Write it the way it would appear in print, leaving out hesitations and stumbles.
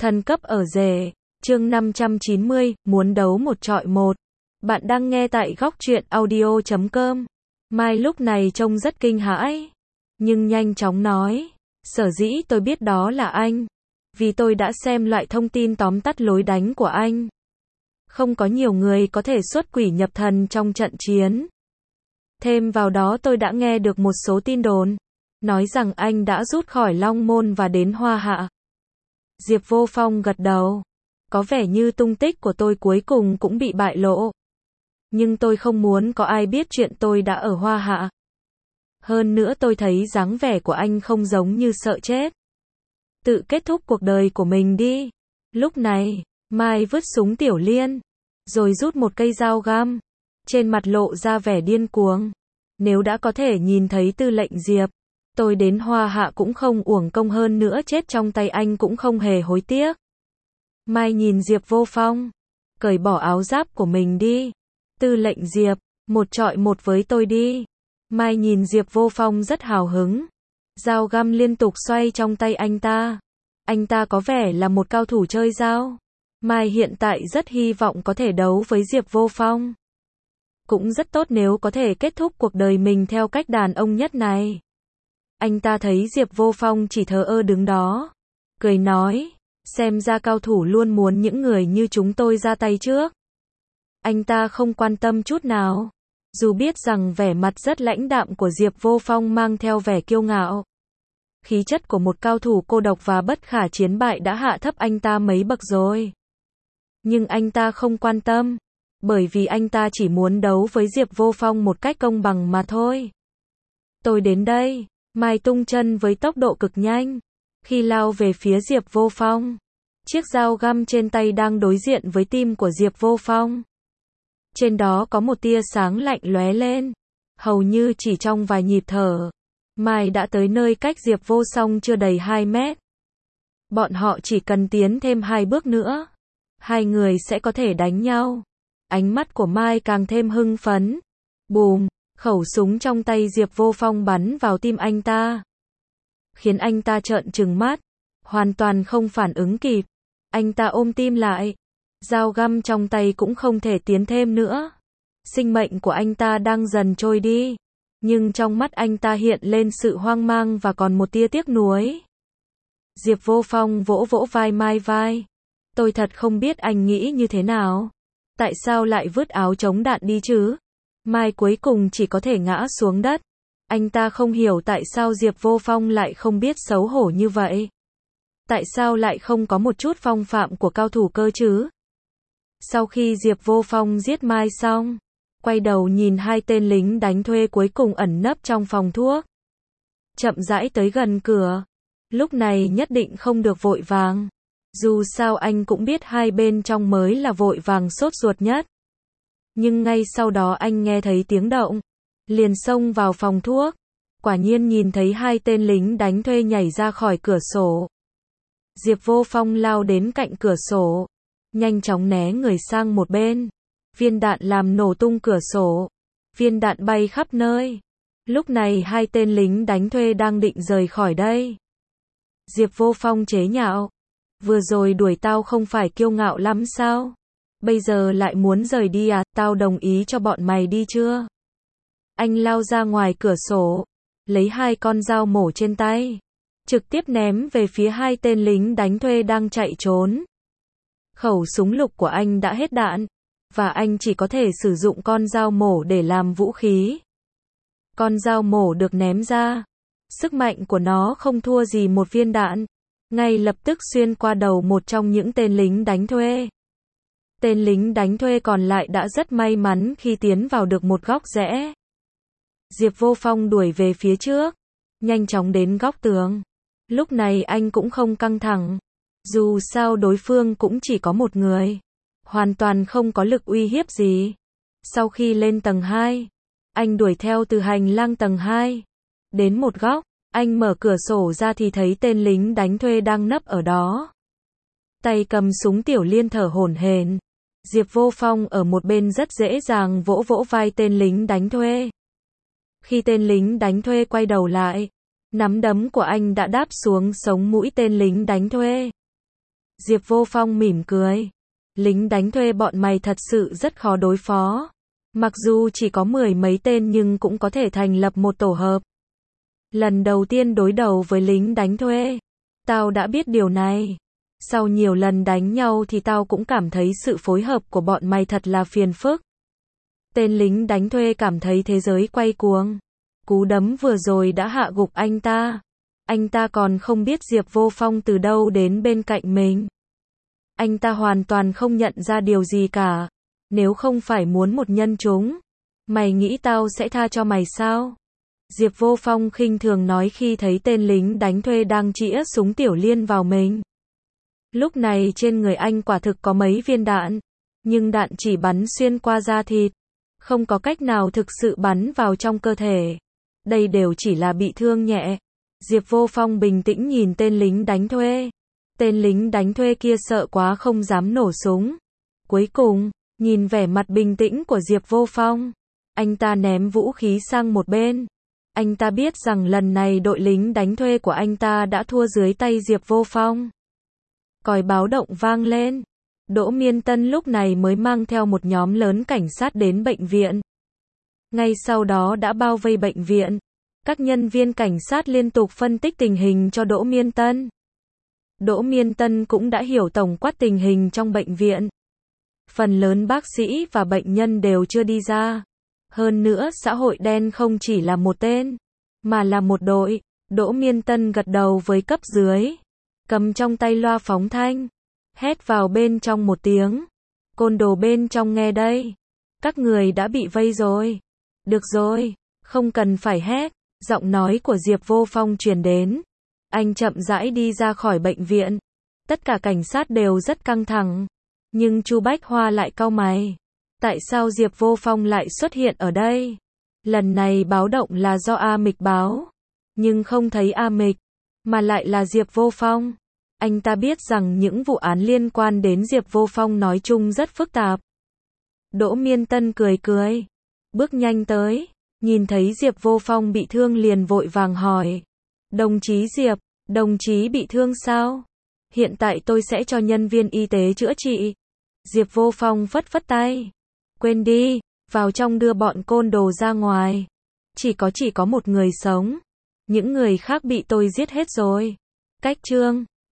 Thần cấp ở rể, chương 590, muốn đấu một chọi một. Bạn đang nghe tại góc truyện audio.com. Mai lúc này trông rất kinh hãi, nhưng nhanh chóng nói, sở dĩ tôi biết đó là anh, vì tôi đã xem loại thông tin tóm tắt lối đánh của anh. Không có nhiều người có thể xuất quỷ nhập thần trong trận chiến. Thêm vào đó tôi đã nghe được một số tin đồn, nói rằng anh đã rút khỏi Long Môn và đến Hoa Hạ. Diệp Vô Phong gật đầu. Có vẻ như tung tích của tôi cuối cùng cũng bị bại lộ. Nhưng tôi không muốn có ai biết chuyện tôi đã ở Hoa Hạ. Hơn nữa tôi thấy dáng vẻ của anh không giống như sợ chết. Tự kết thúc cuộc đời của mình đi. Lúc này, Mai vứt súng tiểu liên, rồi rút một cây dao găm. Trên mặt lộ ra vẻ điên cuồng. Nếu đã có thể nhìn thấy Tư lệnh Diệp, tôi đến Hoa Hạ cũng không uổng công, hơn nữa chết trong tay anh cũng không hề hối tiếc. Mai nhìn Diệp Vô Phong, cởi bỏ áo giáp của mình đi. Tư lệnh Diệp, một chọi một với tôi đi. Mai nhìn Diệp Vô Phong rất hào hứng. Dao găm liên tục xoay trong tay anh ta. Anh ta có vẻ là một cao thủ chơi dao. Mai hiện tại rất hy vọng có thể đấu với Diệp Vô Phong. Cũng rất tốt nếu có thể kết thúc cuộc đời mình theo cách đàn ông nhất này. Anh ta thấy Diệp Vô Phong chỉ thờ ơ đứng đó, cười nói, xem ra cao thủ luôn muốn những người như chúng tôi ra tay trước. Anh ta không quan tâm chút nào, dù biết rằng vẻ mặt rất lãnh đạm của Diệp Vô Phong mang theo vẻ kiêu ngạo. Khí chất của một cao thủ cô độc và bất khả chiến bại đã hạ thấp anh ta mấy bậc rồi. Nhưng anh ta không quan tâm, bởi vì anh ta chỉ muốn đấu với Diệp Vô Phong một cách công bằng mà thôi. Tôi đến đây. Mai tung chân với tốc độ cực nhanh, khi lao về phía Diệp Vô Phong. Chiếc dao găm trên tay đang đối diện với tim của Diệp Vô Phong. Trên đó có một tia sáng lạnh lóe lên. Hầu như chỉ trong vài nhịp thở, Mai đã tới nơi cách Diệp Vô Phong chưa đầy 2 mét. Bọn họ chỉ cần tiến thêm 2 bước nữa, hai người sẽ có thể đánh nhau. Ánh mắt của Mai càng thêm hưng phấn. Bùm! Khẩu súng trong tay Diệp Vô Phong bắn vào tim anh ta, khiến anh ta trợn trừng mắt, hoàn toàn không phản ứng kịp. Anh ta ôm tim lại, dao găm trong tay cũng không thể tiến thêm nữa. Sinh mệnh của anh ta đang dần trôi đi, nhưng trong mắt anh ta hiện lên sự hoang mang và còn một tia tiếc nuối. Diệp Vô Phong vỗ vỗ vai Mai vai. Tôi thật không biết anh nghĩ như thế nào. Tại sao lại vứt áo chống đạn đi chứ? Mai cuối cùng chỉ có thể ngã xuống đất. Anh ta không hiểu tại sao Diệp Vô Phong lại không biết xấu hổ như vậy. Tại sao lại không có một chút phong phạm của cao thủ cơ chứ? Sau khi Diệp Vô Phong giết Mai xong, quay đầu nhìn hai tên lính đánh thuê cuối cùng ẩn nấp trong phòng thuốc. Chậm rãi tới gần cửa. Lúc này nhất định không được vội vàng. Dù sao anh cũng biết hai bên trong mới là vội vàng sốt ruột nhất. Nhưng ngay sau đó anh nghe thấy tiếng động, liền xông vào phòng thuốc. Quả nhiên nhìn thấy hai tên lính đánh thuê nhảy ra khỏi cửa sổ. Diệp Vô Phong lao đến cạnh cửa sổ, nhanh chóng né người sang một bên. Viên đạn làm nổ tung cửa sổ. Viên đạn bay khắp nơi. Lúc này hai tên lính đánh thuê đang định rời khỏi đây. Diệp Vô Phong chế nhạo, vừa rồi đuổi tao không phải kiêu ngạo lắm sao? Bây giờ lại muốn rời đi à? Tao đồng ý cho bọn mày đi chưa? Anh lao ra ngoài cửa sổ, lấy hai con dao mổ trên tay, trực tiếp ném về phía hai tên lính đánh thuê đang chạy trốn. Khẩu súng lục của anh đã hết đạn, và anh chỉ có thể sử dụng con dao mổ để làm vũ khí. Con dao mổ được ném ra, sức mạnh của nó không thua gì một viên đạn, ngay lập tức xuyên qua đầu một trong những tên lính đánh thuê. Tên lính đánh thuê còn lại đã rất may mắn khi tiến vào được một góc rẽ. Diệp Vô Phong đuổi về phía trước, nhanh chóng đến góc tường. Lúc này anh cũng không căng thẳng. Dù sao đối phương cũng chỉ có một người, hoàn toàn không có lực uy hiếp gì. Sau khi lên tầng 2, anh đuổi theo từ hành lang tầng 2. Đến một góc, anh mở cửa sổ ra thì thấy tên lính đánh thuê đang nấp ở đó. Tay cầm súng tiểu liên thở hổn hển. Diệp Vô Phong ở một bên rất dễ dàng vỗ vỗ vai tên lính đánh thuê. Khi tên lính đánh thuê quay đầu lại, nắm đấm của anh đã đáp xuống sống mũi tên lính đánh thuê. Diệp Vô Phong mỉm cười. Lính đánh thuê bọn mày thật sự rất khó đối phó. Mặc dù chỉ có 10 mấy tên nhưng cũng có thể thành lập một tổ hợp. Lần đầu tiên đối đầu với lính đánh thuê, tao đã biết điều này. Sau nhiều lần đánh nhau thì tao cũng cảm thấy sự phối hợp của bọn mày thật là phiền phức. Tên lính đánh thuê cảm thấy thế giới quay cuồng. Cú đấm vừa rồi đã hạ gục anh ta. Anh ta còn không biết Diệp Vô Phong từ đâu đến bên cạnh mình. Anh ta hoàn toàn không nhận ra điều gì cả. Nếu không phải muốn một nhân chúng, mày nghĩ tao sẽ tha cho mày sao? Diệp Vô Phong khinh thường nói khi thấy tên lính đánh thuê đang chĩa súng tiểu liên vào mình. Lúc này trên người anh quả thực có mấy viên đạn, nhưng đạn chỉ bắn xuyên qua da thịt, không có cách nào thực sự bắn vào trong cơ thể. Đây đều chỉ là bị thương nhẹ. Diệp Vô Phong bình tĩnh nhìn tên lính đánh thuê. Tên lính đánh thuê kia sợ quá không dám nổ súng. Cuối cùng, nhìn vẻ mặt bình tĩnh của Diệp Vô Phong, anh ta ném vũ khí sang một bên. Anh ta biết rằng lần này đội lính đánh thuê của anh ta đã thua dưới tay Diệp Vô Phong. Còi báo động vang lên. Đỗ Miên Tân lúc này mới mang theo một nhóm lớn cảnh sát đến bệnh viện. Ngay sau đó đã bao vây bệnh viện. Các nhân viên cảnh sát liên tục phân tích tình hình cho Đỗ Miên Tân. Đỗ Miên Tân cũng đã hiểu tổng quát tình hình trong bệnh viện. Phần lớn bác sĩ và bệnh nhân đều chưa đi ra. Hơn nữa xã hội đen không chỉ là một tên, mà là một đội. Đỗ Miên Tân gật đầu với cấp dưới. Cầm trong tay loa phóng thanh. Hét vào bên trong một tiếng. Côn đồ bên trong nghe đây. Các người đã bị vây rồi. Được rồi, không cần phải hét. Giọng nói của Diệp Vô Phong truyền đến. Anh chậm rãi đi ra khỏi bệnh viện. Tất cả cảnh sát đều rất căng thẳng. Nhưng Chu Bách Hoa lại cau mày. Tại sao Diệp Vô Phong lại xuất hiện ở đây? Lần này báo động là do A Mịch báo. Nhưng không thấy A Mịch, mà lại là Diệp Vô Phong. Anh ta biết rằng những vụ án liên quan đến Diệp Vô Phong nói chung rất phức tạp. Đỗ Miên Tân cười cười. Bước nhanh tới. Nhìn thấy Diệp Vô Phong bị thương liền vội vàng hỏi. Đồng chí Diệp, đồng chí bị thương sao? Hiện tại tôi sẽ cho nhân viên y tế chữa trị. Diệp Vô Phong phất phất tay. Quên đi, vào trong đưa bọn côn đồ ra ngoài. Chỉ có một người sống. Những người khác bị tôi giết hết rồi. Cách chương